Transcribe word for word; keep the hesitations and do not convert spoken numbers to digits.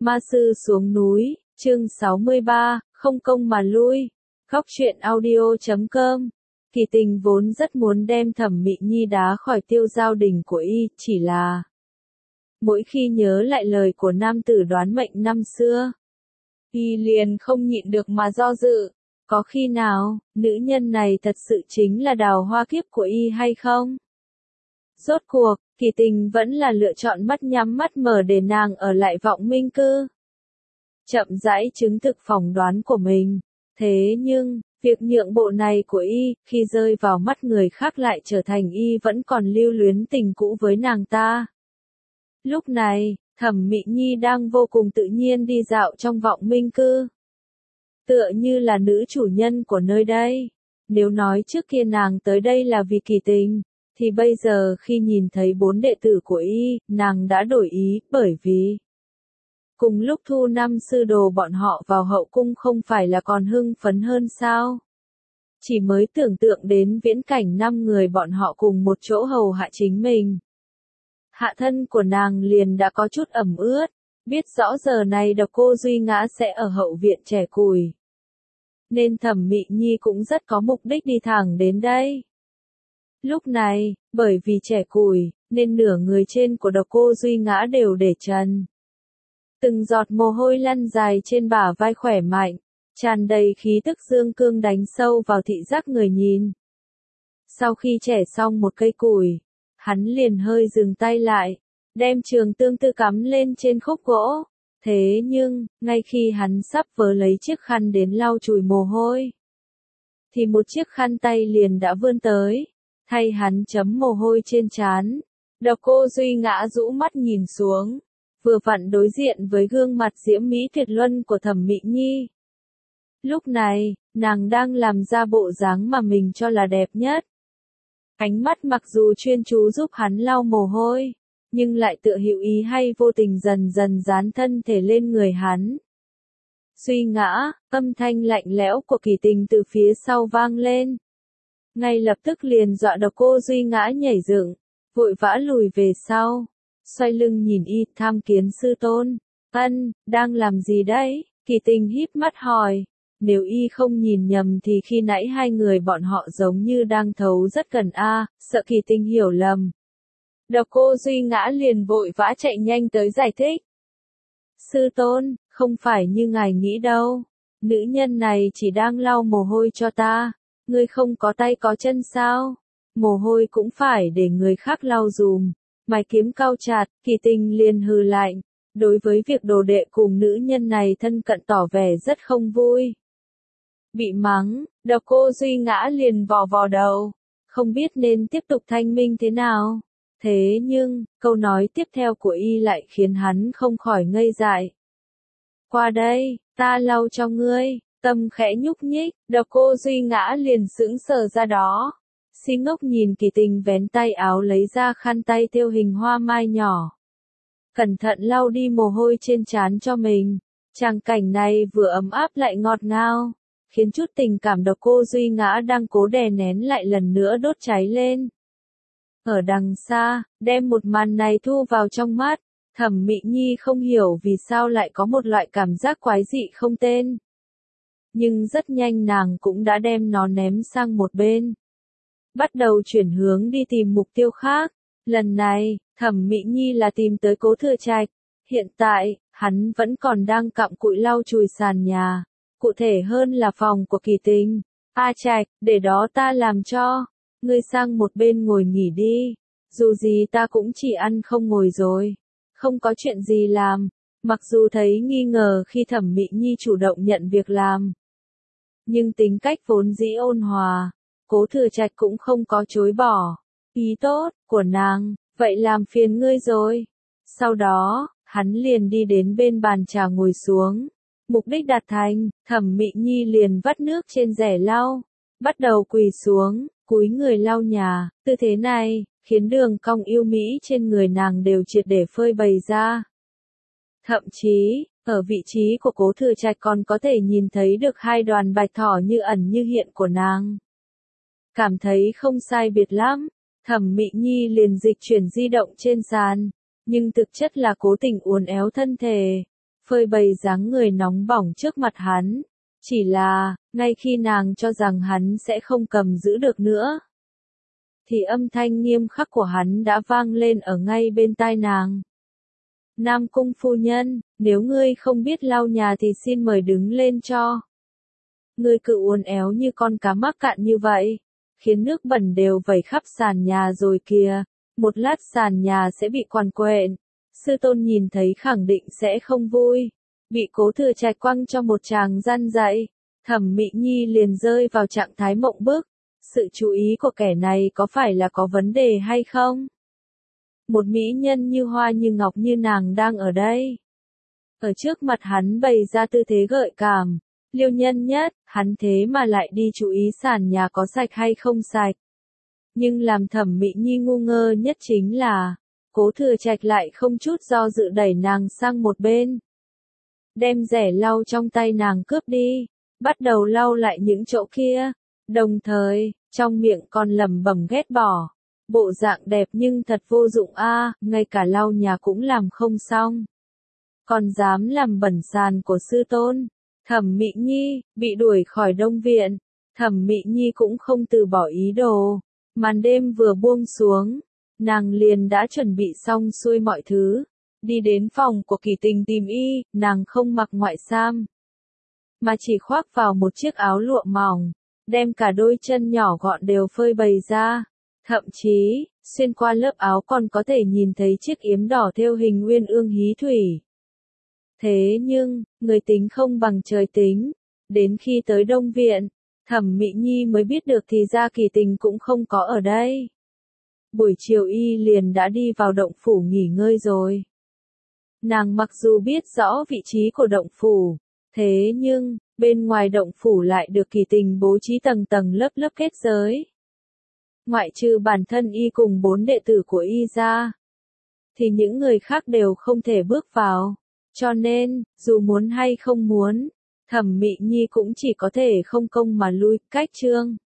Ma sư xuống núi, chương sáu mươi ba, không công mà lui. Góc truyện audio chấm com. Kỳ Tình vốn rất muốn đem Thẩm Mị Nhi đá khỏi Tiêu Giao Đình của y, chỉ là mỗi khi nhớ lại lời của nam tử đoán mệnh năm xưa, y liền không nhịn được mà do dự, có khi nào, nữ nhân này thật sự chính là đào hoa kiếp của y hay không? Rốt cuộc, Kỳ Tình vẫn là lựa chọn mắt nhắm mắt mở để nàng ở lại Vọng Minh Cư. Chậm rãi chứng thực phỏng đoán của mình. Thế nhưng, việc nhượng bộ này của y, khi rơi vào mắt người khác lại trở thành y vẫn còn lưu luyến tình cũ với nàng ta. Lúc này, Thẩm Mị Nhi đang vô cùng tự nhiên đi dạo trong Vọng Minh Cư. Tựa như là nữ chủ nhân của nơi đây. Nếu nói trước kia nàng tới đây là vì Kỳ Tình, thì bây giờ khi nhìn thấy bốn đệ tử của y, nàng đã đổi ý, bởi vì cùng lúc thu năm sư đồ bọn họ vào hậu cung không phải là còn hưng phấn hơn sao? Chỉ mới tưởng tượng đến viễn cảnh năm người bọn họ cùng một chỗ hầu hạ chính mình. Hạ thân của nàng liền đã có chút ẩm ướt, biết rõ giờ này Độc Cô Duy Ngã sẽ ở hậu viện trẻ củi. Nên Thẩm Mị Nhi cũng rất có mục đích đi thẳng đến đây. Lúc này, bởi vì trẻ củi, nên nửa người trên của Độc Cô Duy Ngã đều để trần. Từng giọt mồ hôi lăn dài trên bả vai khỏe mạnh, tràn đầy khí tức dương cương đánh sâu vào thị giác người nhìn. Sau khi chẻ xong một cây củi, hắn liền hơi dừng tay lại, đem trường tương tư cắm lên trên khúc gỗ. Thế nhưng, ngay khi hắn sắp vớ lấy chiếc khăn đến lau chùi mồ hôi, thì một chiếc khăn tay liền đã vươn tới, thay hắn chấm mồ hôi trên trán. Độc Cô Duy Ngã rũ mắt nhìn xuống, vừa vặn đối diện với gương mặt diễm mỹ tuyệt luân của Thẩm Mị Nhi. Lúc này, nàng đang làm ra bộ dáng mà mình cho là đẹp nhất. Ánh mắt mặc dù chuyên chú giúp hắn lau mồ hôi, nhưng lại tựa hữu ý hay vô tình dần dần dán thân thể lên người hắn. Duy Ngã, âm thanh lạnh lẽo của Kỳ Tình từ phía sau vang lên. Ngay lập tức liền dọa Độc Cô Duy Ngã nhảy dựng, vội vã lùi về sau, xoay lưng nhìn y, tham kiến sư tôn. Ân, đang làm gì đấy? Kỳ Tình híp mắt hỏi. Nếu y không nhìn nhầm thì khi nãy hai người bọn họ giống như đang thấu rất gần a, sợ Kỳ Tình hiểu lầm. Độc Cô Duy Ngã liền vội vã chạy nhanh tới giải thích. Sư tôn, không phải như ngài nghĩ đâu. Nữ nhân này chỉ đang lau mồ hôi cho ta. Ngươi không có tay có chân sao? Mồ hôi cũng phải để người khác lau dùm. Mày kiếm cau chặt, Kỳ Tình liền hừ lạnh. Đối với việc đồ đệ cùng nữ nhân này thân cận tỏ vẻ rất không vui. Bị mắng, Độc Cô Duy Ngã liền vò vò đầu. Không biết nên tiếp tục thanh minh thế nào. Thế nhưng, câu nói tiếp theo của y lại khiến hắn không khỏi ngây dại. Qua đây, ta lau cho ngươi. Tâm khẽ nhúc nhích, Độc Cô Duy Ngã liền sững sờ ra đó. Si ngốc nhìn Kỳ Tình vén tay áo lấy ra khăn tay thêu hình hoa mai nhỏ. Cẩn thận lau đi mồ hôi trên trán cho mình. Tràng cảnh này vừa ấm áp lại ngọt ngào, khiến chút tình cảm Độc Cô Duy Ngã đang cố đè nén lại lần nữa đốt cháy lên. Ở đằng xa, đem một màn này thu vào trong mắt, Thẩm Mị Nhi không hiểu vì sao lại có một loại cảm giác quái dị không tên. Nhưng rất nhanh nàng cũng đã đem nó ném sang một bên. Bắt đầu chuyển hướng đi tìm mục tiêu khác. Lần này, Thẩm Mị Nhi là tìm tới Cố Thừa Trạch. Hiện tại, hắn vẫn còn đang cặm cụi lau chùi sàn nhà. Cụ thể hơn là phòng của Kỳ Tình. A Trạch, để đó ta làm cho. Ngươi sang một bên ngồi nghỉ đi. Dù gì ta cũng chỉ ăn không ngồi rồi. Không có chuyện gì làm. Mặc dù thấy nghi ngờ khi Thẩm Mị Nhi chủ động nhận việc làm, nhưng tính cách vốn dĩ ôn hòa, Cố Thừa Trạch cũng không có chối bỏ. Ý tốt của nàng, vậy làm phiền ngươi rồi. Sau đó, hắn liền đi đến bên bàn trà ngồi xuống. Mục đích đạt thành, Thẩm Mị Nhi liền vắt nước trên rẻ lau, bắt đầu quỳ xuống, cúi người lau nhà. Tư thế này, khiến đường cong yêu mỹ trên người nàng đều triệt để phơi bày ra. Thậm chí, ở vị trí của Cố Thừa Trạch còn có thể nhìn thấy được hai đoàn bạch thỏ như ẩn như hiện của nàng. Cảm thấy không sai biệt lắm, Thẩm Mị Nhi liền dịch chuyển di động trên sàn, nhưng thực chất là cố tình uốn éo thân thể, phơi bày dáng người nóng bỏng trước mặt hắn. Chỉ là, ngay khi nàng cho rằng hắn sẽ không cầm giữ được nữa, thì âm thanh nghiêm khắc của hắn đã vang lên ở ngay bên tai nàng. Nam cung phu nhân, nếu ngươi không biết lau nhà thì xin mời đứng lên cho. Ngươi cứ uốn éo như con cá mắc cạn như vậy, khiến nước bẩn đều vẩy khắp sàn nhà rồi kìa, một lát sàn nhà sẽ bị quằn quện. Sư tôn nhìn thấy khẳng định sẽ không vui. Bị Cố Thừa Trạch quăng cho một tràng răn dạy, Thẩm Mị Nhi liền rơi vào trạng thái mộng bức. Sự chú ý của kẻ này có phải là có vấn đề hay không? Một mỹ nhân như hoa như ngọc như nàng đang ở đây. Ở trước mặt hắn bày ra tư thế gợi cảm, liêu nhân nhất, hắn thế mà lại đi chú ý sàn nhà có sạch hay không sạch. Nhưng làm Thẩm Mị Nhi ngu ngơ nhất chính là, Cố Thừa Trạch lại không chút do dự đẩy nàng sang một bên. Đem rẻ lau trong tay nàng cướp đi, bắt đầu lau lại những chỗ kia, đồng thời, trong miệng còn lẩm bẩm ghét bỏ. Bộ dạng đẹp nhưng thật vô dụng a, à, ngay cả lau nhà cũng làm không xong. Còn dám làm bẩn sàn của sư tôn. Thẩm Mị Nhi, bị đuổi khỏi Đông Viện, Thẩm Mị Nhi cũng không từ bỏ ý đồ. Màn đêm vừa buông xuống, nàng liền đã chuẩn bị xong xuôi mọi thứ. Đi đến phòng của Kỳ Tình tìm y, nàng không mặc ngoại sam, mà chỉ khoác vào một chiếc áo lụa mỏng, đem cả đôi chân nhỏ gọn đều phơi bày ra. Thậm chí, xuyên qua lớp áo còn có thể nhìn thấy chiếc yếm đỏ thêu hình uyên ương hí thủy. Thế nhưng, người tính không bằng trời tính. Đến khi tới Đông Viện, Thẩm Mị Nhi mới biết được thì ra Kỳ Tình cũng không có ở đây. Buổi chiều y liền đã đi vào động phủ nghỉ ngơi rồi. Nàng mặc dù biết rõ vị trí của động phủ, thế nhưng, bên ngoài động phủ lại được Kỳ Tình bố trí tầng tầng lớp lớp kết giới. Ngoại trừ bản thân y cùng bốn đệ tử của y ra, thì những người khác đều không thể bước vào. Cho nên, dù muốn hay không muốn, Thẩm Mị Nhi cũng chỉ có thể không công mà lui, cách chương.